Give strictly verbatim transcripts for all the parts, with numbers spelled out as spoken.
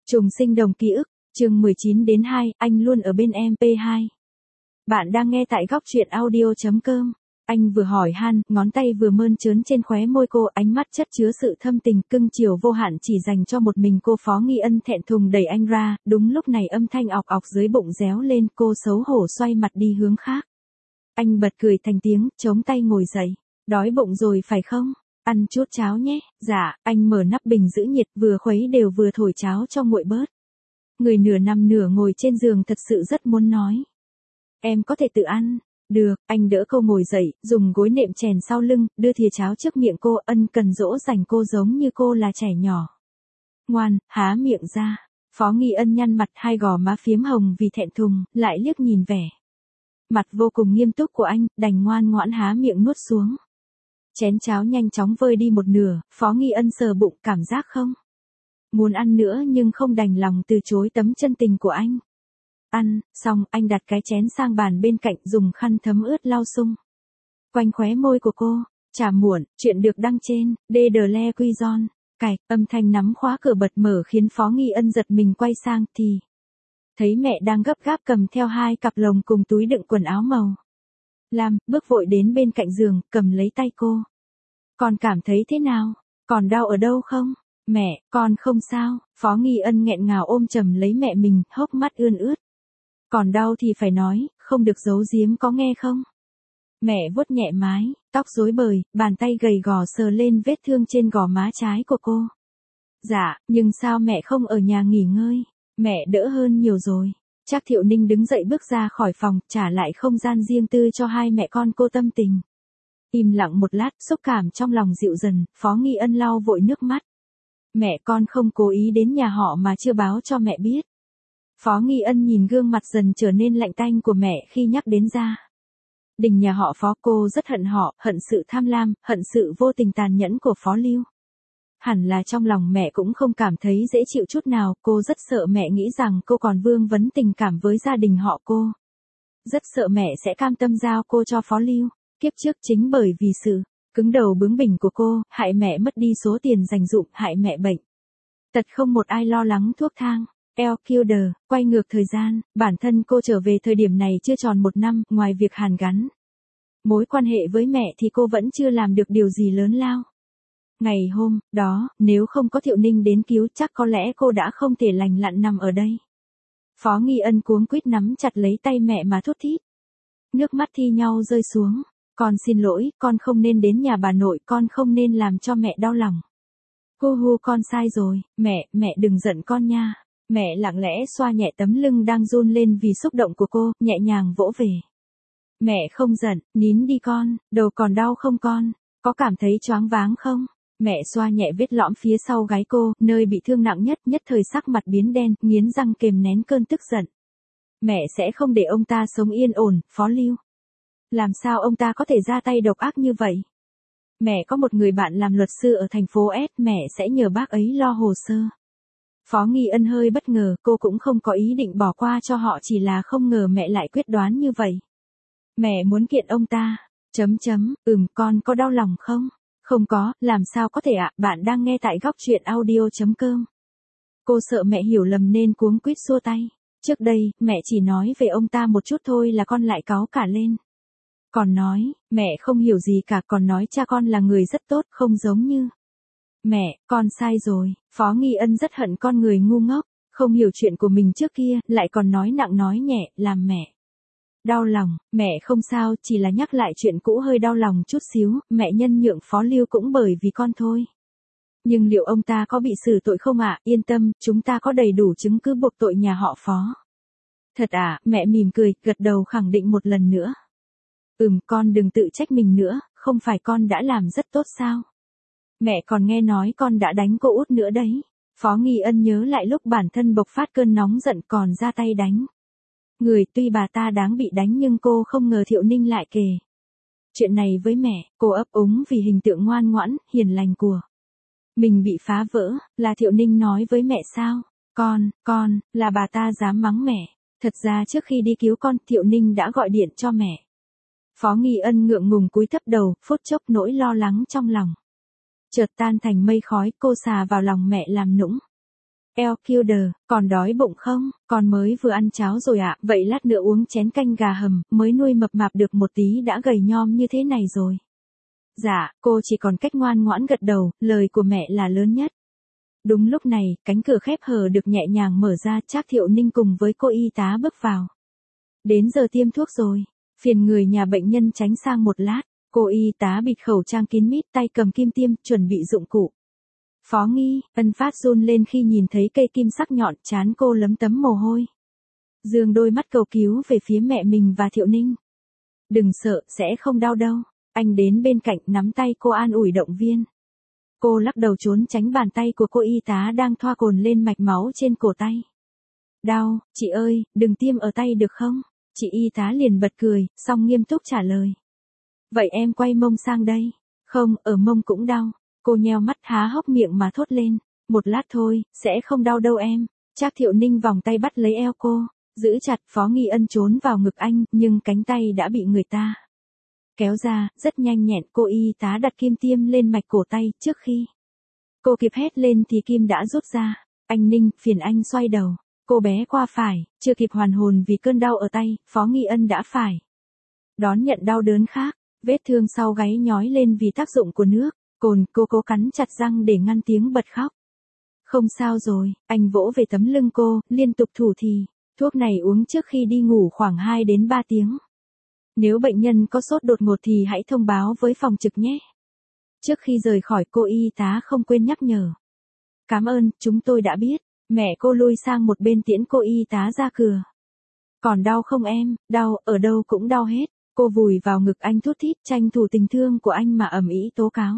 Trùng sinh đồng ký ức, chương mười chín đến hai, anh luôn ở bên em. pê hai. Bạn đang nghe tại góc truyện audio.com. Anh vừa hỏi han, ngón tay vừa mơn trớn trên khóe môi cô, ánh mắt chất chứa sự thâm tình cưng chiều vô hạn chỉ dành cho một mình cô. Phó Nghi Ân thẹn thùng đẩy anh ra, đúng lúc này âm thanh ọc ọc dưới bụng réo lên, cô xấu hổ xoay mặt đi hướng khác. Anh bật cười thành tiếng, chống tay ngồi dậy. Đói bụng rồi phải không? Ăn chút cháo nhé. Dạ, anh mở nắp bình giữ nhiệt, vừa khuấy đều vừa thổi cháo cho nguội bớt. Người nửa nằm nửa ngồi trên giường thật sự rất muốn nói. Em có thể tự ăn. Được, anh đỡ cô ngồi dậy, dùng gối nệm chèn sau lưng, đưa thìa cháo trước miệng cô, ân cần dỗ dành cô giống như cô là trẻ nhỏ. Ngoan, há miệng ra. Phó Nghi Ân nhăn mặt, hai gò má phiếm hồng vì thẹn thùng, lại liếc nhìn vẻ mặt vô cùng nghiêm túc của anh, đành ngoan ngoãn há miệng nuốt xuống. Chén cháo nhanh chóng vơi đi một nửa, Phó Nghi Ân sờ bụng, cảm giác không muốn ăn nữa nhưng không đành lòng từ chối tấm chân tình của anh. Ăn, xong, anh đặt cái chén sang bàn bên cạnh, dùng khăn thấm ướt lau sung quanh khóe môi của cô. Chả muộn, chuyện được đăng trên đê đờ le quy gion. Cạch, âm thanh nắm khóa cửa bật mở khiến Phó Nghi Ân giật mình quay sang thì thấy mẹ đang gấp gáp cầm theo hai cặp lồng cùng túi đựng quần áo màu lam, bước vội đến bên cạnh giường, cầm lấy tay cô. Con cảm thấy thế nào? Còn đau ở đâu không? Mẹ, con không sao. Phó Nghi Ân nghẹn ngào ôm chầm lấy mẹ mình, hốc mắt ươn ướt. Còn đau thì phải nói, không được giấu giếm có nghe không? Mẹ vuốt nhẹ mái, tóc rối bời, bàn tay gầy gò sờ lên vết thương trên gò má trái của cô. Dạ, nhưng sao mẹ không ở nhà nghỉ ngơi? Mẹ đỡ hơn nhiều rồi. Trác Thiệu Ninh đứng dậy bước ra khỏi phòng, trả lại không gian riêng tư cho hai mẹ con cô tâm tình. Im lặng một lát, xúc cảm trong lòng dịu dần, Phó Nghi Ân lau vội nước mắt. Mẹ con không cố ý đến nhà họ mà chưa báo cho mẹ biết. Phó Nghi Ân nhìn gương mặt dần trở nên lạnh tanh của mẹ khi nhắc đến gia đình nhà họ Phó, cô rất hận họ, hận sự tham lam, hận sự vô tình tàn nhẫn của Phó Lưu. Hẳn là trong lòng mẹ cũng không cảm thấy dễ chịu chút nào, cô rất sợ mẹ nghĩ rằng cô còn vương vấn tình cảm với gia đình họ cô. Rất sợ mẹ sẽ cam tâm giao cô cho Phó Lưu. Kiếp trước chính bởi vì sự cứng đầu bướng bỉnh của cô, hại mẹ mất đi số tiền dành dụm, hại mẹ bệnh tật không một ai lo lắng thuốc thang. El Kilder, quay ngược thời gian, bản thân cô trở về thời điểm này chưa tròn một năm, ngoài việc hàn gắn mối quan hệ với mẹ thì cô vẫn chưa làm được điều gì lớn lao. Ngày hôm đó, nếu không có Thiệu Ninh đến cứu chắc có lẽ cô đã không thể lành lặn nằm ở đây. Phó Nghi Ân cuống quýt nắm chặt lấy tay mẹ mà thút thít. Nước mắt thi nhau rơi xuống. Con xin lỗi, con không nên đến nhà bà nội, con không nên làm cho mẹ đau lòng. Hu hu, con sai rồi, mẹ, mẹ đừng giận con nha. Mẹ lặng lẽ xoa nhẹ tấm lưng đang run lên vì xúc động của cô, nhẹ nhàng vỗ về. Mẹ không giận, nín đi con, đầu còn đau không con? Có cảm thấy choáng váng không? Mẹ xoa nhẹ vết lõm phía sau gáy cô, nơi bị thương nặng nhất, nhất thời sắc mặt biến đen, nghiến răng kềm nén cơn tức giận. Mẹ sẽ không để ông ta sống yên ổn, Phó Lưu. Làm sao ông ta có thể ra tay độc ác như vậy? Mẹ có một người bạn làm luật sư ở thành phố S, mẹ sẽ nhờ bác ấy lo hồ sơ. Phó Nghi Ân hơi bất ngờ, cô cũng không có ý định bỏ qua cho họ, chỉ là không ngờ mẹ lại quyết đoán như vậy. Mẹ muốn kiện ông ta. Chấm chấm, ừm, con có đau lòng không? Không có, làm sao có thể ạ, bạn đang nghe tại góc truyện audio.com. Cô sợ mẹ hiểu lầm nên cuống quýt xua tay. Trước đây, mẹ chỉ nói về ông ta một chút thôi là con lại cáu cả lên. Còn nói, mẹ không hiểu gì cả, còn nói cha con là người rất tốt, không giống như mẹ, con sai rồi. Phó Nghi Ân rất hận con người ngu ngốc, không hiểu chuyện của mình trước kia, lại còn nói nặng nói nhẹ, làm mẹ đau lòng. Mẹ không sao, chỉ là nhắc lại chuyện cũ hơi đau lòng chút xíu, mẹ nhân nhượng Phó Lưu cũng bởi vì con thôi. Nhưng liệu ông ta có bị xử tội không ạ? Yên tâm, chúng ta có đầy đủ chứng cứ buộc tội nhà họ Phó. Thật à? Mẹ mỉm cười, gật đầu khẳng định một lần nữa. Ừm, con đừng tự trách mình nữa, không phải con đã làm rất tốt sao? Mẹ còn nghe nói con đã đánh cô út nữa đấy. Phó Nghi Ân nhớ lại lúc bản thân bộc phát cơn nóng giận còn ra tay đánh người, tuy bà ta đáng bị đánh nhưng cô không ngờ Thiệu Ninh lại kể chuyện này với mẹ. Cô ấp úng vì hình tượng ngoan ngoãn, hiền lành của mình bị phá vỡ. Là Thiệu Ninh nói với mẹ sao? Con, con, là bà ta dám mắng mẹ. Thật ra trước khi đi cứu con, Thiệu Ninh đã gọi điện cho mẹ. Phó Nghi Ân ngượng ngùng cúi thấp đầu, phút chốc nỗi lo lắng trong lòng chợt tan thành mây khói, cô xà vào lòng mẹ làm nũng. eo killer, còn đói bụng không? Con mới vừa ăn cháo rồi ạ, vậy lát nữa uống chén canh gà hầm, mới nuôi mập mạp được một tí đã gầy nhom như thế này rồi. Dạ, cô chỉ còn cách ngoan ngoãn gật đầu, lời của mẹ là lớn nhất. Đúng lúc này, cánh cửa khép hờ được nhẹ nhàng mở ra, Trác Thiệu Ninh cùng với cô y tá bước vào. Đến giờ tiêm thuốc rồi, phiền người nhà bệnh nhân tránh sang một lát. Cô y tá bịt khẩu trang kín mít, tay cầm kim tiêm, chuẩn bị dụng cụ. Phó Nghi, Ân phát run lên khi nhìn thấy cây kim sắc nhọn, trán cô lấm tấm mồ hôi. Dương đôi mắt cầu cứu về phía mẹ mình và Thiệu Ninh. Đừng sợ, sẽ không đau đâu. Anh đến bên cạnh nắm tay cô an ủi động viên. Cô lắc đầu trốn tránh bàn tay của cô y tá đang thoa cồn lên mạch máu trên cổ tay. Đau, chị ơi, đừng tiêm ở tay được không? Chị y tá liền bật cười, xong nghiêm túc trả lời. Vậy em quay mông sang đây. Không, ở mông cũng đau. Cô nheo mắt há hốc miệng mà thốt lên. Một lát thôi, sẽ không đau đâu em. Trác Thiệu Ninh vòng tay bắt lấy eo cô, giữ chặt. Phó Nghi Ân trốn vào ngực anh, nhưng cánh tay đã bị người ta kéo ra, rất nhanh nhẹn. Cô y tá đặt kim tiêm lên mạch cổ tay, trước khi cô kịp hét lên thì kim đã rút ra. Anh Ninh, phiền anh xoay đầu. Cô bé qua phải, chưa kịp hoàn hồn vì cơn đau ở tay, Phó Nghi Ân đã phải đón nhận đau đớn khác. Vết thương sau gáy nhói lên vì tác dụng của nước cồn. Cô cố cắn chặt răng để ngăn tiếng bật khóc. Không sao rồi, anh vỗ về tấm lưng cô, liên tục thủ thì. Thuốc này uống trước khi đi ngủ khoảng hai đến ba tiếng. Nếu bệnh nhân có sốt đột ngột thì hãy thông báo với phòng trực nhé. Trước khi rời khỏi, cô y tá không quên nhắc nhở. Cảm ơn, chúng tôi đã biết. Mẹ cô lui sang một bên tiễn cô y tá ra cửa. Còn đau không em? Đau, ở đâu cũng đau hết. Cô vùi vào ngực anh thút thít, tranh thủ tình thương của anh mà ầm ĩ tố cáo.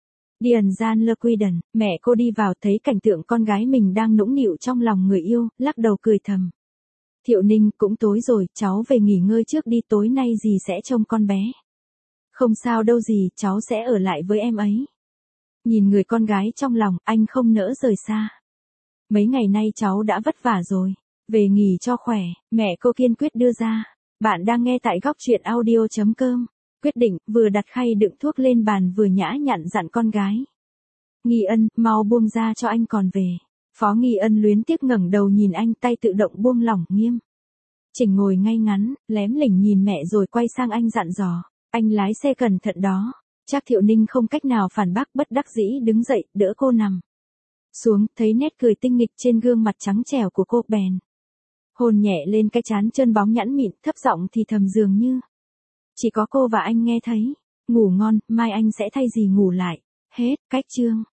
Điền Gian Lơ Quy Đần, mẹ cô đi vào thấy cảnh tượng con gái mình đang nũng nịu trong lòng người yêu, lắc đầu cười thầm. Thiệu Ninh, cũng tối rồi, cháu về nghỉ ngơi trước đi, tối nay dì sẽ trông con bé. Không sao đâu dì, cháu sẽ ở lại với em ấy. Nhìn người con gái trong lòng, anh không nỡ rời xa. Mấy ngày nay cháu đã vất vả rồi, về nghỉ cho khỏe, mẹ cô kiên quyết đưa ra. Bạn đang nghe tại góc truyện audio chấm com. Quyết định, vừa đặt khay đựng thuốc lên bàn vừa nhã nhặn dặn con gái. Nghi Ân, mau buông ra cho anh còn về. Phó Nghi Ân luyến tiếc ngẩng đầu nhìn anh, tay tự động buông lỏng nghiêm chỉnh ngồi ngay ngắn, lém lỉnh nhìn mẹ rồi quay sang anh dặn dò. Anh lái xe cẩn thận đó. Trác Thiệu Ninh không cách nào phản bác, bất đắc dĩ đứng dậy, đỡ cô nằm xuống, thấy nét cười tinh nghịch trên gương mặt trắng trẻo của cô bèn hôn nhẹ lên cái trán trơn bóng nhẵn mịn, thấp giọng thì thầm dường như chỉ có cô và anh nghe thấy. Ngủ ngon, mai anh sẽ thay dì ngủ lại. Hết, cách chương.